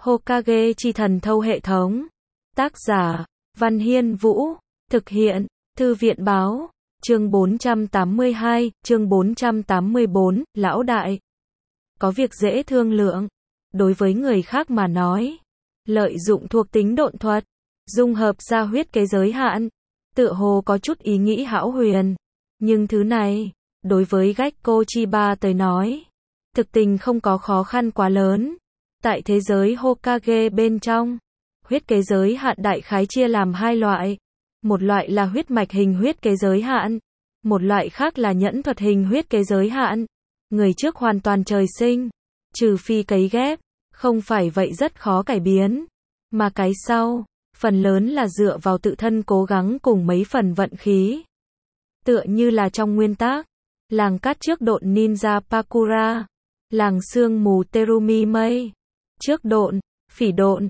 Hokage chi thần thâu hệ thống. Tác giả, Văn Hiên Vũ. Thực hiện, Thư viện Báo. Chương 482, chương 484, Lão Đại. Có việc dễ thương lượng. Đối với người khác mà nói, lợi dụng thuộc tính độn thuật, dung hợp ra huyết kế giới hạn, tựa hồ có chút ý nghĩ hão huyền. Nhưng thứ này, đối với Gekko Chiba tới nói, thực tình không có khó khăn quá lớn. Tại thế giới Hokage bên trong, huyết kế giới hạn đại khái chia làm hai loại. Một loại là huyết mạch hình huyết kế giới hạn, một loại khác là nhẫn thuật hình huyết kế giới hạn. Người trước hoàn toàn trời sinh, trừ phi cấy ghép, không phải vậy rất khó cải biến. Mà cái sau, phần lớn là dựa vào tự thân cố gắng cùng mấy phần vận khí. Tựa như là trong nguyên tắc, làng cát trước độn ninja Pakura, làng sương mù Terumi Mây, trước độn, phỉ độn,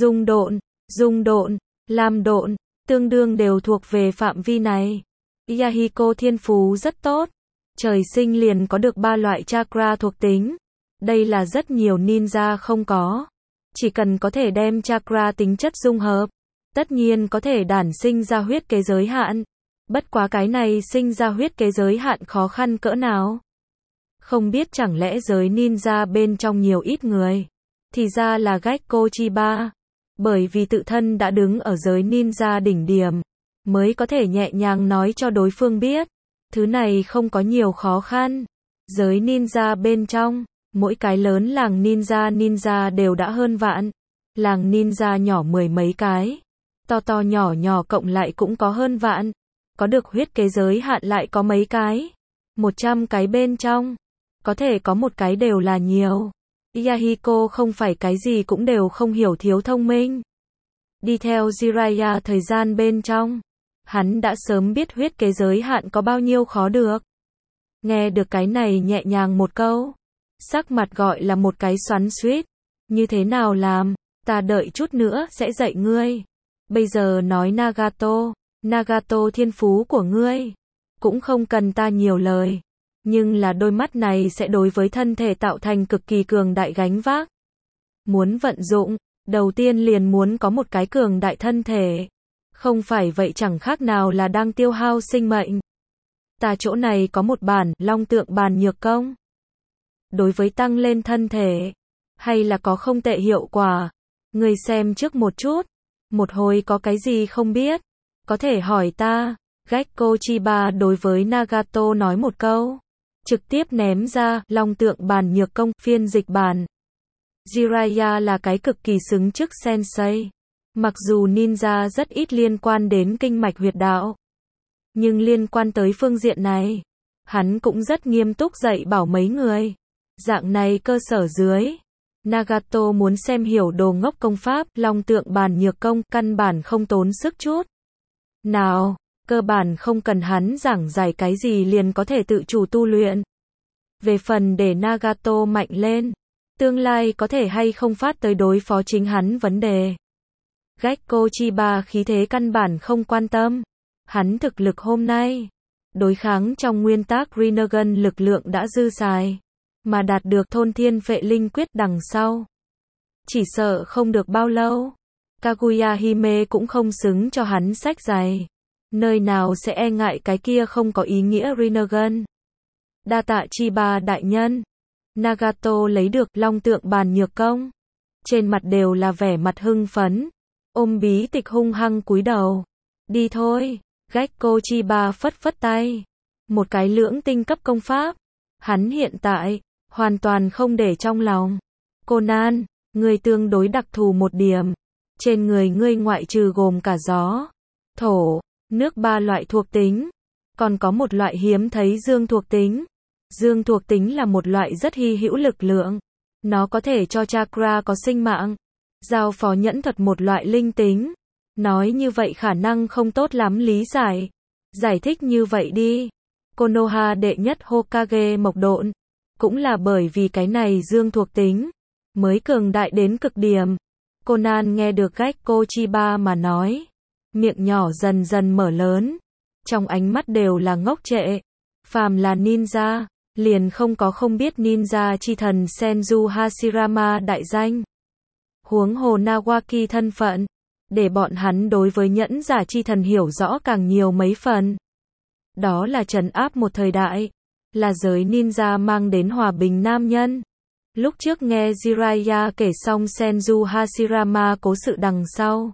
dung độn, lam độn, tương đương đều thuộc về phạm vi này. Yahiko thiên phú rất tốt, trời sinh liền có được 3 loại chakra thuộc tính. Đây là rất nhiều ninja không có. Chỉ cần có thể đem chakra tính chất dung hợp, tất nhiên có thể đản sinh ra huyết kế giới hạn. Bất quá cái này sinh ra huyết kế giới hạn khó khăn cỡ nào? Không biết chẳng lẽ giới ninja bên trong nhiều ít người? Thì ra là Gekko Chiba. Bởi vì tự thân đã đứng ở giới ninja đỉnh điểm, mới có thể nhẹ nhàng nói cho đối phương biết. Thứ này không có nhiều khó khăn. Giới ninja bên trong, mỗi cái lớn làng ninja đều đã hơn vạn. Làng ninja nhỏ 10 mấy cái. To nhỏ cộng lại cũng có hơn vạn. Có được huyết kế giới hạn lại có mấy cái. 100 cái bên trong. Có thể có một cái đều là nhiều. Yahiko không phải cái gì cũng đều không hiểu thiếu thông minh. Đi theo Jiraiya thời gian bên trong, hắn đã sớm biết huyết kế giới hạn có bao nhiêu khó được. Nghe được cái này nhẹ nhàng một câu, sắc mặt gọi là một cái xoắn xuýt. Như thế nào làm, ta đợi chút nữa sẽ dạy ngươi. Bây giờ nói Nagato thiên phú của ngươi, cũng không cần ta nhiều lời. Nhưng là đôi mắt này sẽ đối với thân thể tạo thành cực kỳ cường đại gánh vác. Muốn vận dụng, đầu tiên liền muốn có một cái cường đại thân thể. Không phải vậy chẳng khác nào là đang tiêu hao sinh mệnh. Ta chỗ này có một bản long tượng bàn nhược công. Đối với tăng lên thân thể, hay là có không tệ hiệu quả. Người xem trước một chút. Một hồi có cái gì không biết, có thể hỏi ta. Gekko Chiba đối với Nagato nói một câu. Trực tiếp ném ra long tượng bàn nhược công phiên dịch bản. Jiraiya là cái cực kỳ xứng chức sensei. Mặc dù ninja rất ít liên quan đến kinh mạch huyệt đạo, nhưng liên quan tới phương diện này, hắn cũng rất nghiêm túc dạy bảo mấy người. Dạng này cơ sở dưới, Nagato muốn xem hiểu đồ ngốc công pháp long tượng bàn nhược công căn bản không tốn sức chút nào. Cơ bản không cần hắn giảng giải cái gì liền có thể tự chủ tu luyện. Về phần để Nagato mạnh lên, tương lai có thể hay không phát tới đối phó chính hắn vấn đề. Gekko Chiba khí thế căn bản không quan tâm. Hắn thực lực hôm nay, đối kháng trong nguyên tắc Rinnegan lực lượng đã dư xài, mà đạt được thôn thiên phệ linh quyết đằng sau. Chỉ sợ không được bao lâu, Kaguya Hime cũng không xứng cho hắn sách giày. Nơi nào sẽ e ngại cái kia không có ý nghĩa Rinnegan. Đa tạ Chiba đại nhân. Nagato lấy được long tượng bàn nhược công. Trên mặt đều là vẻ mặt hưng phấn. Ôm bí tịch hung hăng cúi đầu. Đi thôi. Gekko Chiba phất phất tay. Một cái lưỡng tinh cấp công pháp. Hắn hiện tại, hoàn toàn không để trong lòng. Conan, ngươi tương đối đặc thù một điểm. Trên người ngươi ngoại trừ gồm cả gió, thổ, nước 3 loại thuộc tính, còn có một loại hiếm thấy dương thuộc tính. Dương thuộc tính là một loại rất hy hữu lực lượng. Nó có thể cho chakra có sinh mạng. Giao phó nhẫn thuật một loại linh tính. Nói như vậy khả năng không tốt lắm lý giải. Giải thích như vậy đi. Konoha đệ nhất Hokage mộc độn. Cũng là bởi vì cái này dương thuộc tính, mới cường đại đến cực điểm. Conan nghe được Gekko Chiba mà nói. Miệng nhỏ dần dần mở lớn. Trong ánh mắt đều là ngốc trệ. Phàm là ninja, liền không có không biết ninja chi thần Senju Hashirama đại danh. Huống hồ Nawaki thân phận, để bọn hắn đối với nhẫn giả chi thần hiểu rõ càng nhiều mấy phần. Đó là trấn áp một thời đại, là giới ninja mang đến hòa bình nam nhân. Lúc trước nghe Jiraiya kể xong Senju Hashirama cố sự đằng sau,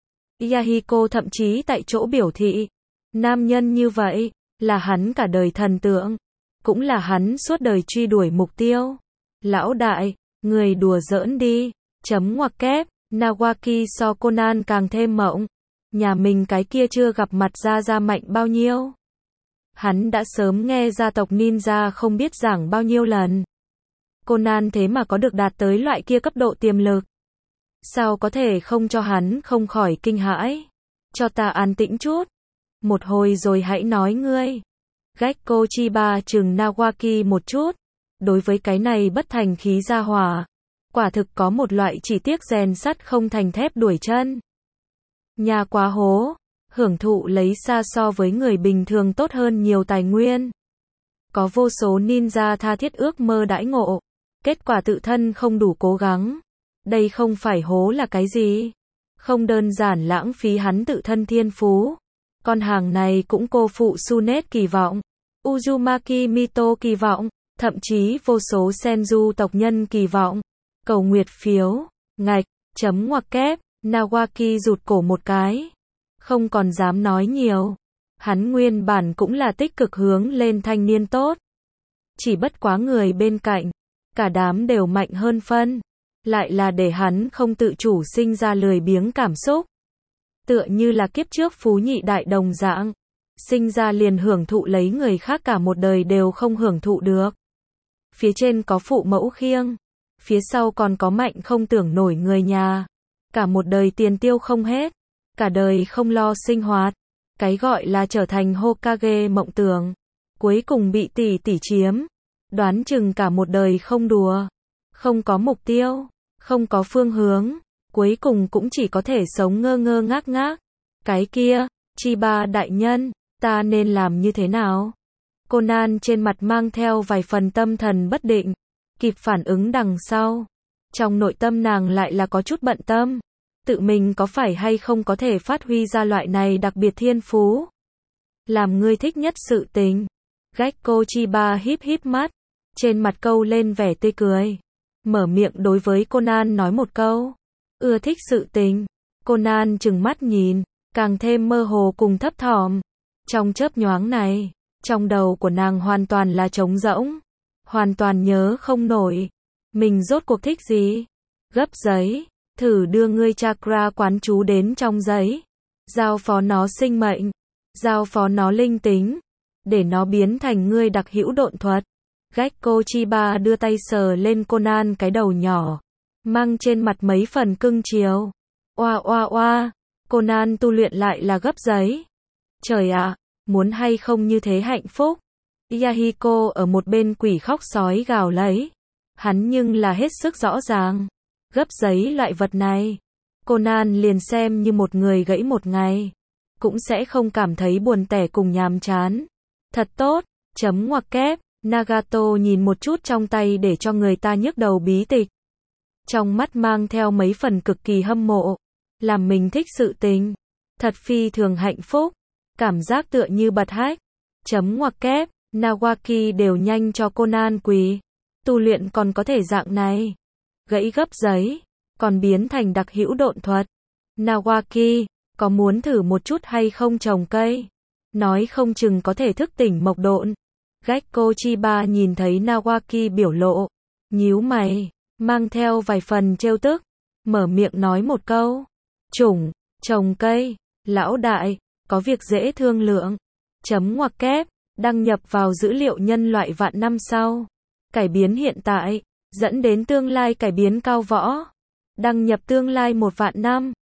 Yahiko thậm chí tại chỗ biểu thị, nam nhân như vậy, là hắn cả đời thần tượng, cũng là hắn suốt đời truy đuổi mục tiêu. Lão đại, người đùa giỡn đi, chấm ngoặc kép, Nawaki so Conan càng thêm mộng. Nhà mình cái kia chưa gặp mặt ra mạnh bao nhiêu. Hắn đã sớm nghe gia tộc ninja không biết giảng bao nhiêu lần. Conan thế mà có được đạt tới loại kia cấp độ tiềm lực. Sao có thể không cho hắn không khỏi kinh hãi. Cho ta an tĩnh chút. Một hồi rồi hãy nói ngươi. Gekko Chiba chừng Nawaki một chút. Đối với cái này bất thành khí gia hỏa, quả thực có một loại chỉ tiếc rèn sắt không thành thép đuổi chân. Nhà quá hố, hưởng thụ lấy xa so với người bình thường tốt hơn nhiều tài nguyên. Có vô số ninja tha thiết ước mơ đãi ngộ, kết quả tự thân không đủ cố gắng. Đây không phải hố là cái gì? Không đơn giản lãng phí hắn tự thân thiên phú. Con hàng này cũng cô phụ Sunet kỳ vọng, Uzumaki Mito kỳ vọng, thậm chí vô số Senju tộc nhân kỳ vọng. Cầu nguyệt phiếu, ngạch, chấm ngoặc kép, Nawaki rụt cổ một cái. Không còn dám nói nhiều. Hắn nguyên bản cũng là tích cực hướng lên thanh niên tốt. Chỉ bất quá người bên cạnh, cả đám đều mạnh hơn phân. Lại là để hắn không tự chủ sinh ra lười biếng cảm xúc. Tựa như là kiếp trước phú nhị đại đồng dạng. Sinh ra liền hưởng thụ lấy người khác cả một đời đều không hưởng thụ được. Phía trên có phụ mẫu khiêng. Phía sau còn có mạnh không tưởng nổi người nhà. Cả một đời tiền tiêu không hết. Cả đời không lo sinh hoạt. Cái gọi là trở thành Hokage mộng tưởng. Cuối cùng bị tỷ tỷ chiếm. Đoán chừng cả một đời không đùa. Không có mục tiêu. Không có phương hướng. Cuối cùng cũng chỉ có thể sống ngơ ngơ ngác ngác. Cái kia, Chiba đại nhân, ta nên làm như thế nào? Conan trên mặt mang theo vài phần tâm thần bất định. Kịp phản ứng đằng sau. Trong nội tâm nàng lại là có chút bận tâm. Tự mình có phải hay không có thể phát huy ra loại này đặc biệt thiên phú. Làm ngươi thích nhất sự tình. Gekko Chiba híp mắt. Trên mặt câu lên vẻ tươi cười. Mở miệng đối với Conan nói một câu. Ưa thích sự tình. Conan trừng mắt nhìn. Càng thêm mơ hồ cùng thấp thỏm. Trong chớp nhoáng này. Trong đầu của nàng hoàn toàn là trống rỗng. Hoàn toàn nhớ không nổi. Mình rốt cuộc thích gì? Gấp giấy. Thử đưa ngươi chakra quán chú đến trong giấy. Giao phó nó sinh mệnh. Giao phó nó linh tính. Để nó biến thành ngươi đặc hữu độn thuật. Gekko Chiba đưa tay sờ lên Conan cái đầu nhỏ. Mang trên mặt mấy phần cưng chiều. Oa oa oa. Conan tu luyện lại là gấp giấy. Trời ạ, muốn hay không như thế hạnh phúc. Yahiko ở một bên quỷ khóc sói gào lấy. Hắn nhưng là hết sức rõ ràng. Gấp giấy loại vật này. Conan liền xem như một người gãy một ngày. Cũng sẽ không cảm thấy buồn tẻ cùng nhàm chán. Thật tốt, chấm ngoặc kép. Nagato nhìn một chút trong tay để cho người ta nhức đầu bí tịch. Trong mắt mang theo mấy phần cực kỳ hâm mộ. Làm mình thích sự tình. Thật phi thường hạnh phúc. Cảm giác tựa như bật hách. Chấm ngoặc kép. Nawaki đều nhanh cho Conan quỳ. Tu luyện còn có thể dạng này. Gãy gấp giấy. Còn biến thành đặc hữu độn thuật. Nawaki, có muốn thử một chút hay không trồng cây? Nói không chừng có thể thức tỉnh mộc độn. Gekko Chiba nhìn thấy Nawaki biểu lộ. Nhíu mày. Mang theo vài phần trêu tức. Mở miệng nói một câu. Trồng cây. Lão đại, có việc dễ thương lượng. Chấm ngoặc kép. Đăng nhập vào dữ liệu nhân loại vạn năm sau. Cải biến hiện tại. Dẫn đến tương lai cải biến cao võ. Đăng nhập tương lai 1 vạn năm.